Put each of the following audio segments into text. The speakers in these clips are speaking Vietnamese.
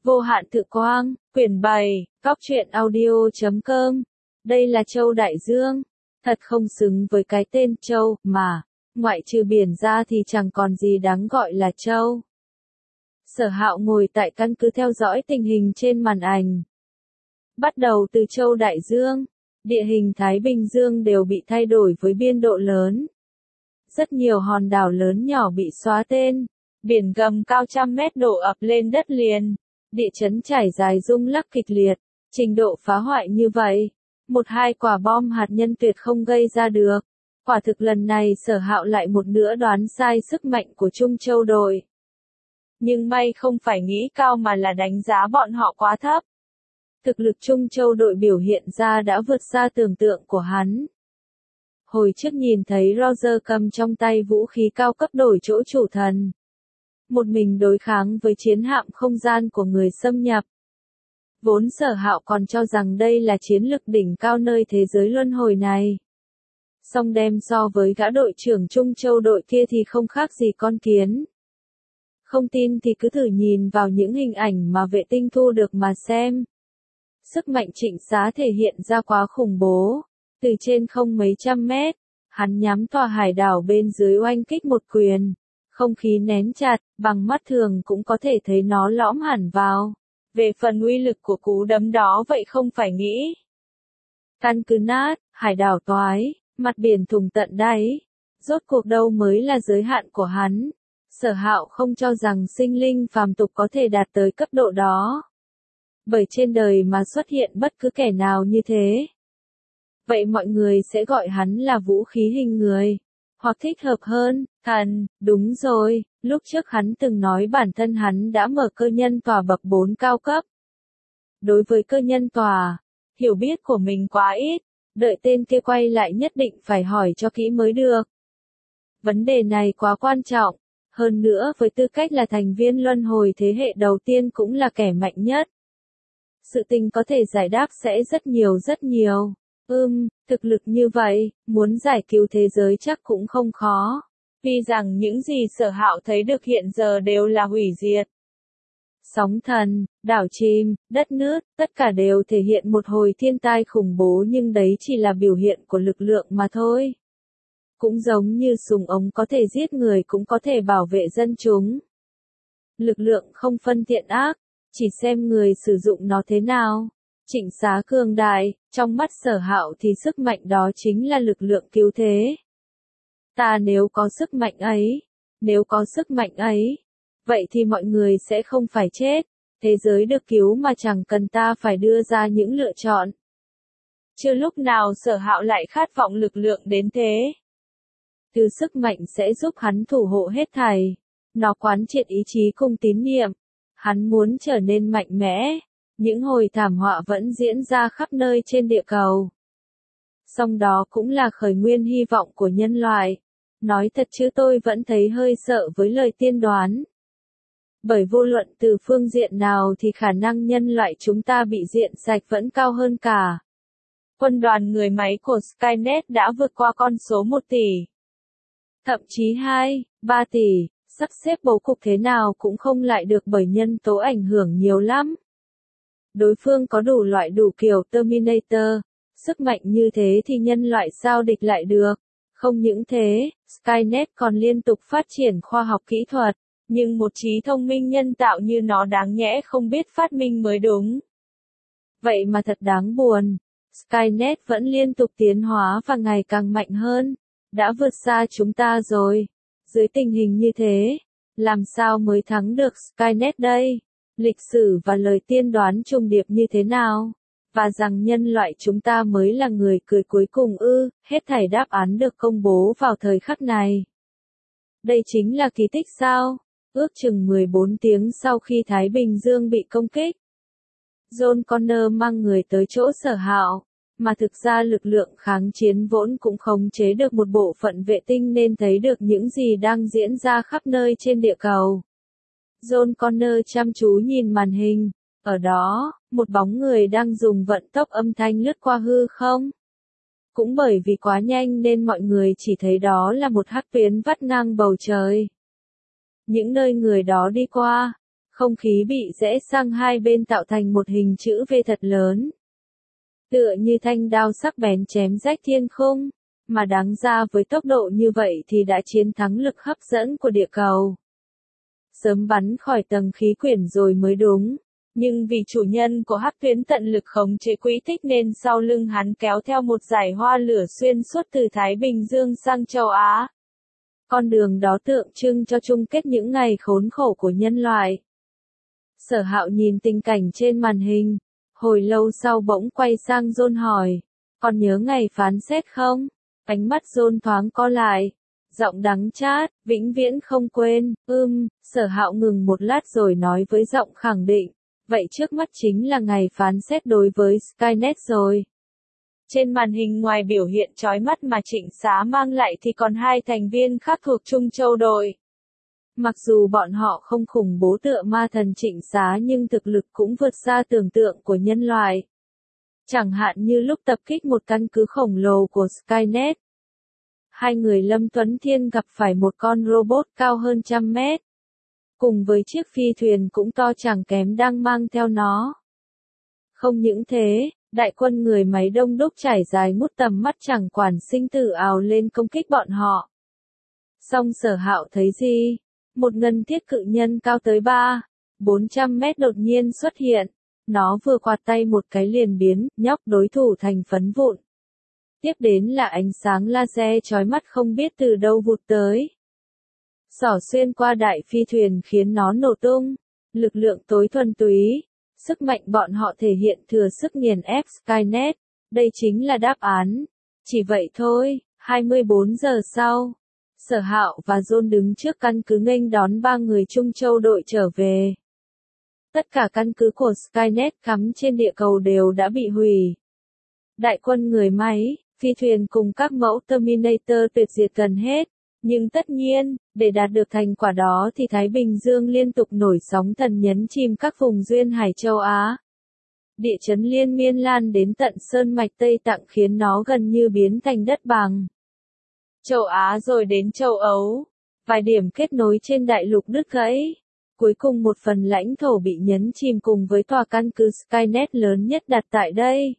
Vô hạn tự quang, quyển 7, Cóc truyện audio.com. Đây là Châu Đại Dương. Thật không xứng với cái tên Châu mà, ngoại trừ biển ra thì chẳng còn gì đáng gọi là Châu. Sở Hạo ngồi tại căn cứ theo dõi tình hình trên màn ảnh. Bắt đầu từ Châu Đại Dương, địa hình Thái Bình Dương đều bị thay đổi với biên độ lớn. Rất nhiều hòn đảo lớn nhỏ bị xóa tên, biển gầm cao trăm mét đổ ập lên đất liền, địa chấn trải dài rung lắc kịch liệt, trình độ phá hoại như vậy, một hai quả bom hạt nhân tuyệt không gây ra được. Quả thực lần này Sở Hạo lại một nữa đoán sai sức mạnh của Trung Châu đội. Nhưng may không phải nghĩ cao mà là đánh giá bọn họ quá thấp. Thực lực Trung Châu đội biểu hiện ra đã vượt xa tưởng tượng của hắn. Hồi trước nhìn thấy Roger cầm trong tay vũ khí cao cấp đổi chỗ chủ thần. Một mình đối kháng với chiến hạm không gian của người xâm nhập. Vốn Sở Hạo còn cho rằng đây là chiến lực đỉnh cao nơi thế giới luân hồi này. Song đem so với gã đội trưởng Trung Châu đội kia thì không khác gì con kiến. Không tin thì cứ thử nhìn vào những hình ảnh mà vệ tinh thu được mà xem. Sức mạnh Trịnh Xá thể hiện ra quá khủng bố. Từ trên không mấy trăm mét, hắn nhắm tòa hải đảo bên dưới oanh kích một quyền. Không khí nén chặt, bằng mắt thường cũng có thể thấy nó lõm hẳn vào. Về phần uy lực của cú đấm đó vậy không phải nghĩ. Căn cứ nát, hải đảo toái, mặt biển thủng tận đáy. Rốt cuộc đâu mới là giới hạn của hắn. Sở Hạo không cho rằng sinh linh phàm tục có thể đạt tới cấp độ đó. Bởi trên đời mà xuất hiện bất cứ kẻ nào như thế. Vậy mọi người sẽ gọi hắn là vũ khí hình người. Hoặc thích hợp hơn, thần, đúng rồi, lúc trước hắn từng nói bản thân hắn đã mở cơ nhân tòa bậc 4 cao cấp. Đối với cơ nhân tòa, hiểu biết của mình quá ít, đợi tên kia quay lại nhất định phải hỏi cho kỹ mới được. Vấn đề này quá quan trọng, hơn nữa với tư cách là thành viên luân hồi thế hệ đầu tiên cũng là kẻ mạnh nhất. Sự tình có thể giải đáp sẽ rất nhiều. Thực lực như vậy, muốn giải cứu thế giới chắc cũng không khó. Vì rằng những gì Sở Hạo thấy được hiện giờ đều là hủy diệt. Sóng thần, đảo chìm, đất nứt, tất cả đều thể hiện một hồi thiên tai khủng bố nhưng đấy chỉ là biểu hiện của lực lượng mà thôi. Cũng giống như súng ống có thể giết người cũng có thể bảo vệ dân chúng. Lực lượng không phân thiện ác, chỉ xem người sử dụng nó thế nào. Trịnh Xá cường đại, trong mắt Sở Hạo thì sức mạnh đó chính là lực lượng cứu thế. Ta nếu có sức mạnh ấy, vậy thì mọi người sẽ không phải chết, thế giới được cứu mà chẳng cần ta phải đưa ra những lựa chọn. Chưa lúc nào Sở Hạo lại khát vọng lực lượng đến thế. Từ sức mạnh sẽ giúp hắn thủ hộ hết thảy, nó quán triệt ý chí cùng tín niệm, hắn muốn trở nên mạnh mẽ. Những hồi thảm họa vẫn diễn ra khắp nơi trên địa cầu. Song đó cũng là khởi nguyên hy vọng của nhân loại. Nói thật chứ tôi vẫn thấy hơi sợ với lời tiên đoán. Bởi vô luận từ phương diện nào thì khả năng nhân loại chúng ta bị diện sạch vẫn cao hơn cả. Quân đoàn người máy của Skynet đã vượt qua con số 1 tỷ. Thậm chí 2, 3 tỷ, sắp xếp bố cục thế nào cũng không lại được bởi nhân tố ảnh hưởng nhiều lắm. Đối phương có đủ loại đủ kiểu Terminator, sức mạnh như thế thì nhân loại sao địch lại được. Không những thế, Skynet còn liên tục phát triển khoa học kỹ thuật, nhưng một trí thông minh nhân tạo như nó đáng nhẽ không biết phát minh mới đúng. Vậy mà thật đáng buồn, Skynet vẫn liên tục tiến hóa và ngày càng mạnh hơn, đã vượt xa chúng ta rồi. Dưới tình hình như thế, làm sao mới thắng được Skynet đây? Lịch sử và lời tiên đoán trùng điệp như thế nào? Và rằng nhân loại chúng ta mới là người cười cuối cùng ư? Hết thảy đáp án được công bố vào thời khắc này. Đây chính là kỳ tích sao? Ước chừng 14 tiếng sau khi Thái Bình Dương bị công kích, John Connor mang người tới chỗ Sở Hạo, mà thực ra lực lượng kháng chiến vốn cũng khống chế được một bộ phận vệ tinh nên thấy được những gì đang diễn ra khắp nơi trên địa cầu. John Connor chăm chú nhìn màn hình, ở đó, một bóng người đang dùng vận tốc âm thanh lướt qua hư không. Cũng bởi vì quá nhanh nên mọi người chỉ thấy đó là một hắc tuyến vắt ngang bầu trời. Những nơi người đó đi qua, Không khí bị rẽ sang hai bên tạo thành một hình chữ V thật lớn. Tựa như thanh đao sắc bén chém rách thiên không, mà đáng ra với tốc độ như vậy thì đã chiến thắng lực hấp dẫn của địa cầu. Sớm bắn khỏi tầng khí quyển rồi mới đúng, nhưng vì chủ nhân của Hắc Tuyến tận lực khống chế quỹ tích nên sau lưng hắn kéo theo một dải hoa lửa xuyên suốt từ Thái Bình Dương sang châu Á. Con đường đó tượng trưng cho chung kết những ngày khốn khổ của nhân loại. Sở Hạo nhìn tình cảnh trên màn hình, hồi lâu sau bỗng quay sang John hỏi, còn nhớ ngày phán xét không? Ánh mắt John thoáng co lại, giọng đắng chát, vĩnh viễn không quên. Sở Hạo ngừng một lát rồi nói với giọng khẳng định, vậy trước mắt chính là ngày phán xét đối với Skynet rồi. Trên màn hình ngoài biểu hiện chói mắt mà Trịnh Xá mang lại thì còn hai thành viên khác thuộc Trung Châu đội. Mặc dù bọn họ không khủng bố tựa ma thần Trịnh Xá nhưng thực lực cũng vượt xa tưởng tượng của nhân loại. Chẳng hạn như lúc tập kích một căn cứ khổng lồ của Skynet. Hai người Lâm Tuấn Thiên gặp phải một con robot cao hơn 100 mét. Cùng với chiếc phi thuyền cũng to chẳng kém đang mang theo nó. Không những thế, đại quân người máy đông đúc trải dài ngút tầm mắt chẳng quản sinh tử ào lên công kích bọn họ. Song Sở Hạo thấy gì? Một ngân thiết cự nhân cao tới 400 mét đột nhiên xuất hiện. Nó vừa quạt tay một cái liền biến nhóc đối thủ thành phấn vụn. Tiếp đến là ánh sáng laser chói mắt không biết từ đâu vụt tới. Xỏ xuyên qua đại phi thuyền khiến nó nổ tung. Lực lượng tối thuần túy. Sức mạnh bọn họ thể hiện thừa sức nghiền ép Skynet. Đây chính là đáp án. Chỉ vậy thôi, 24 giờ sau. Sở Hạo và John đứng trước căn cứ nghênh đón ba người Trung Châu đội trở về. Tất cả căn cứ của Skynet cắm trên địa cầu đều đã bị hủy. Đại quân người máy, phi thuyền cùng các mẫu Terminator tuyệt diệt gần hết. Nhưng tất nhiên, để đạt được thành quả đó thì Thái Bình Dương liên tục nổi sóng thần nhấn chìm các vùng duyên hải châu Á. Địa chấn liên miên lan đến tận Sơn Mạch Tây Tạng khiến nó gần như biến thành đất bằng. Châu Á rồi đến châu Âu. Vài điểm kết nối trên đại lục đứt gãy. Cuối cùng một phần lãnh thổ bị nhấn chìm cùng với tòa căn cứ Skynet lớn nhất đặt tại đây.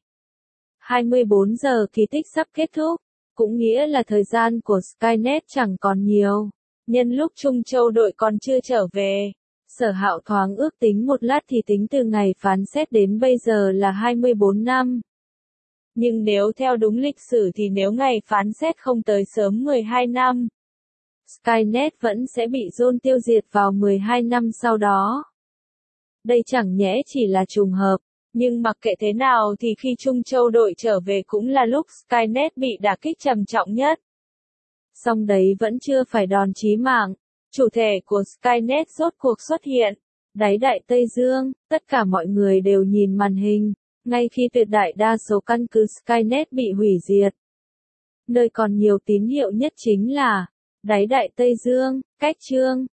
24 giờ kỳ tích sắp kết thúc. Cũng nghĩa là thời gian của Skynet chẳng còn nhiều. Nhân lúc Trung Châu đội còn chưa trở về. Sở Hạo thoáng ước tính một lát thì tính từ ngày phán xét đến bây giờ là 24 năm. Nhưng nếu theo đúng lịch sử thì nếu ngày phán xét không tới sớm 12 năm, Skynet vẫn sẽ bị John tiêu diệt vào 12 năm sau đó. Đây chẳng nhẽ chỉ là trùng hợp, nhưng mặc kệ thế nào thì khi Trung Châu đội trở về cũng là lúc Skynet bị đả kích trầm trọng nhất. Song đấy vẫn chưa phải đòn chí mạng, chủ thể của Skynet rốt cuộc xuất hiện. Đáy Đại Tây Dương, tất cả mọi người đều nhìn màn hình. Ngay khi tuyệt đại đa số căn cứ Skynet bị hủy diệt. Nơi còn nhiều tín hiệu nhất chính là đáy Đại Tây Dương, cách chương